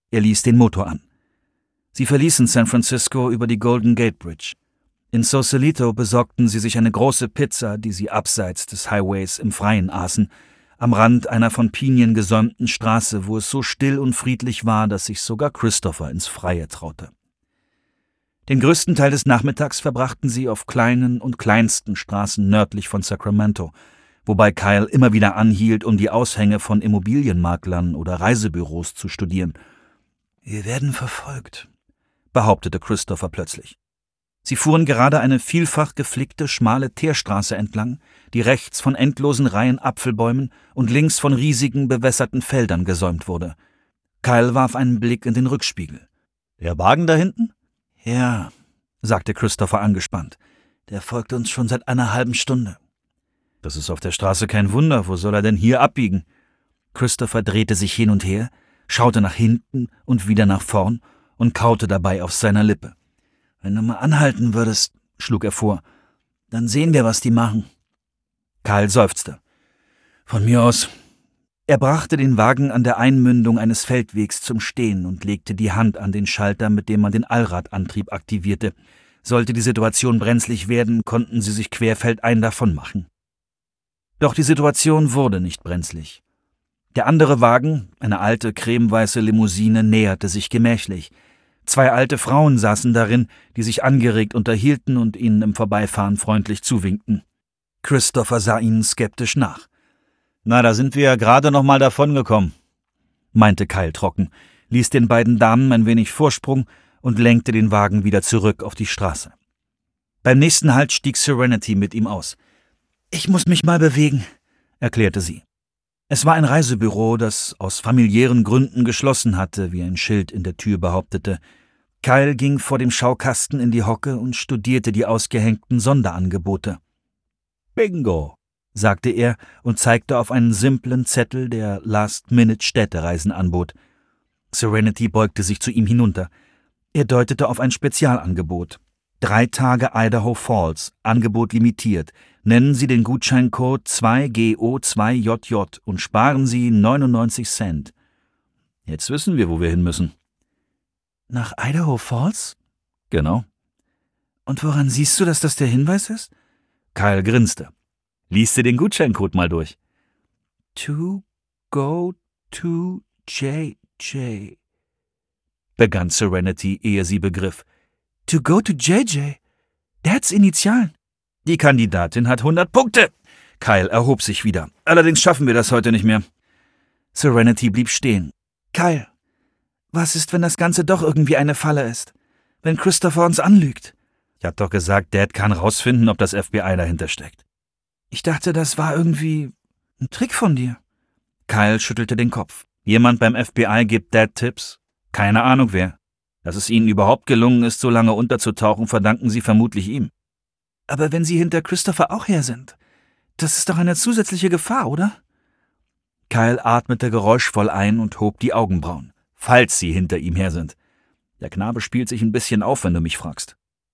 Er ließ den Motor an. Sie verließen San Francisco über die Golden Gate Bridge. In Sausalito besorgten sie sich eine große Pizza, die sie abseits des Highways im Freien aßen, am Rand einer von Pinien gesäumten Straße, wo es so still und friedlich war, dass sich sogar Christopher ins Freie traute. Den größten Teil des Nachmittags verbrachten sie auf kleinen und kleinsten Straßen nördlich von Sacramento, wobei Kyle immer wieder anhielt, um die Aushänge von Immobilienmaklern oder Reisebüros zu studieren. »Wir werden verfolgt«, behauptete Christopher plötzlich. Sie fuhren gerade eine vielfach geflickte, schmale Teerstraße entlang, die rechts von endlosen Reihen Apfelbäumen und links von riesigen, bewässerten Feldern gesäumt wurde. Kyle warf einen Blick in den Rückspiegel. »Der Wagen da hinten?« »Ja«, sagte Christopher angespannt. »Der folgt uns schon seit einer halben Stunde.« »Das ist auf der Straße kein Wunder. Wo soll er denn hier abbiegen?« Christopher drehte sich hin und her, schaute nach hinten und wieder nach vorn und kaute dabei auf seiner Lippe. »Wenn du mal anhalten würdest«, schlug er vor, »dann sehen wir, was die machen.« Kyle seufzte. »Von mir aus.« Er brachte den Wagen an der Einmündung eines Feldwegs zum Stehen und legte die Hand an den Schalter, mit dem man den Allradantrieb aktivierte. Sollte die Situation brenzlig werden, konnten sie sich querfeldein davonmachen. Doch die Situation wurde nicht brenzlig. Der andere Wagen, eine alte, cremeweiße Limousine, näherte sich gemächlich. 2 alte Frauen saßen darin, die sich angeregt unterhielten und ihnen im Vorbeifahren freundlich zuwinkten. Christopher sah ihnen skeptisch nach. »Na, da sind wir ja gerade noch mal davongekommen«, meinte Kyle trocken, ließ den beiden Damen ein wenig Vorsprung und lenkte den Wagen wieder zurück auf die Straße. Beim nächsten Halt stieg Serenity mit ihm aus. »Ich muss mich mal bewegen«, erklärte sie. Es war ein Reisebüro, das aus familiären Gründen geschlossen hatte, wie ein Schild in der Tür behauptete. Kyle ging vor dem Schaukasten in die Hocke und studierte die ausgehängten Sonderangebote. »Bingo«, sagte er und zeigte auf einen simplen Zettel, der Last-Minute-Städtereisen anbot. Serenity beugte sich zu ihm hinunter. Er deutete auf ein Spezialangebot. 3 Tage Idaho Falls, Angebot limitiert. Nennen Sie den Gutscheincode 2GO2JJ und sparen Sie 99 Cent. Jetzt wissen wir, wo wir hin müssen. »Nach Idaho Falls?« »Genau.« »Und woran siehst du, dass das der Hinweis ist?« Kyle grinste. »Lies dir den Gutscheincode mal durch.« »To go to JJ«, begann Serenity, ehe sie begriff. »To go to JJ? Dads Initialen?« »Die Kandidatin hat 100 Punkte!« Kyle erhob sich wieder. »Allerdings schaffen wir das heute nicht mehr.« Serenity blieb stehen. »Kyle, was ist, wenn das Ganze doch irgendwie eine Falle ist? Wenn Christopher uns anlügt?« »Ich hab doch gesagt, Dad kann rausfinden, ob das FBI dahinter steckt.« »Ich dachte, das war irgendwie ein Trick von dir.« Kyle schüttelte den Kopf. »Jemand beim FBI gibt Dad Tipps? Keine Ahnung wer. Dass es ihnen überhaupt gelungen ist, so lange unterzutauchen, verdanken sie vermutlich ihm.« »Aber wenn sie hinter Christopher auch her sind, das ist doch eine zusätzliche Gefahr, oder?« Kyle atmete geräuschvoll ein und hob die Augenbrauen. »Falls sie hinter ihm her sind. Der Knabe spielt sich ein bisschen auf, wenn du mich fragst.«